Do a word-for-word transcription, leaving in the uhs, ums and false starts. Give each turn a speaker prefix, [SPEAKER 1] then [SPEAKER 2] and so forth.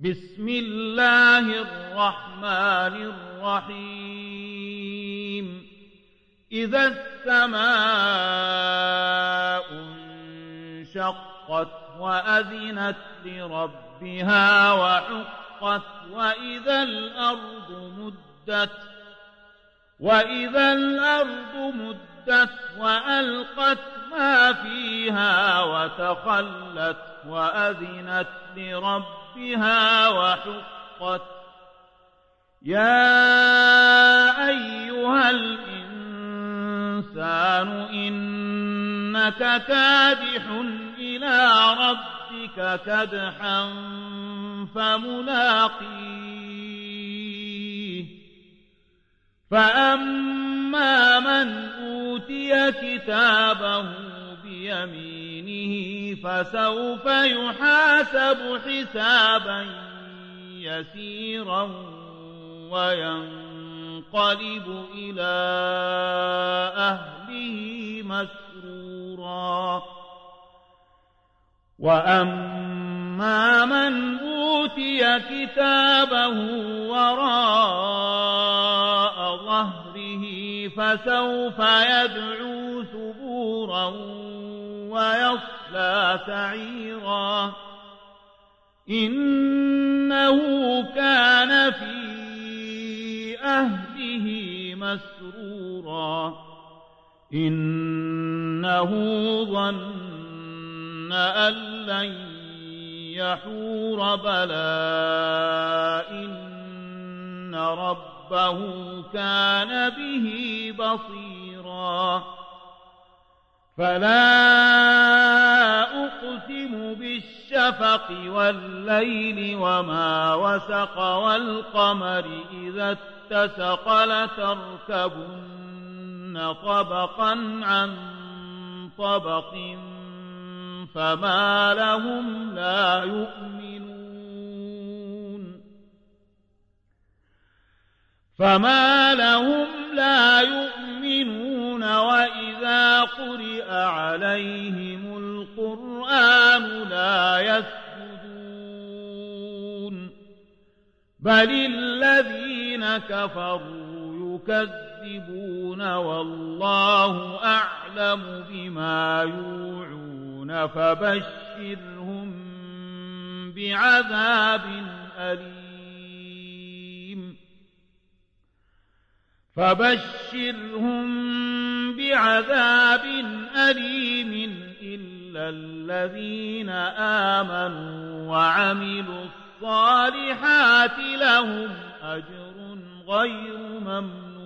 [SPEAKER 1] بسم الله الرحمن الرحيم إذا السماء انشقت وأذنت لربها وحقت وإذا الأرض مدت وإذا الأرض مدت وألقت ما فيها وتخلت وأذنت لربها وحقت يا أيها الإنسان إنك كادح إلى ربك كدحا فملاقيه فأما من أوتي كتابه بيمينه فسوف يحاسب حسابا يسيرا وينقلب إلى أهله مسرورا وأما من أوتي كتابه وراء ظهره فسوف يدعو ثبورا ويصلى سعيرا إنه كان في أهله مسرورا إنه ظن أن لن يحور بلى إن ربه كان به بصيرا فلا أقسم بالشفق والليل وما وسق والقمر إذا اتسق لتركبن طبقا عن طبق فما لهم لا يؤمنون فما لهم لا يؤمنون وإذا قرئ عليهم القرآن لا يسجدون بل الذين كفروا يكذبون والله أعلم بما يوعون فبشرهم بعذاب أليم فبشرهم بعذاب أليم إلا الذين آمنوا وعملوا الصالحات لهم أجر غير ممنون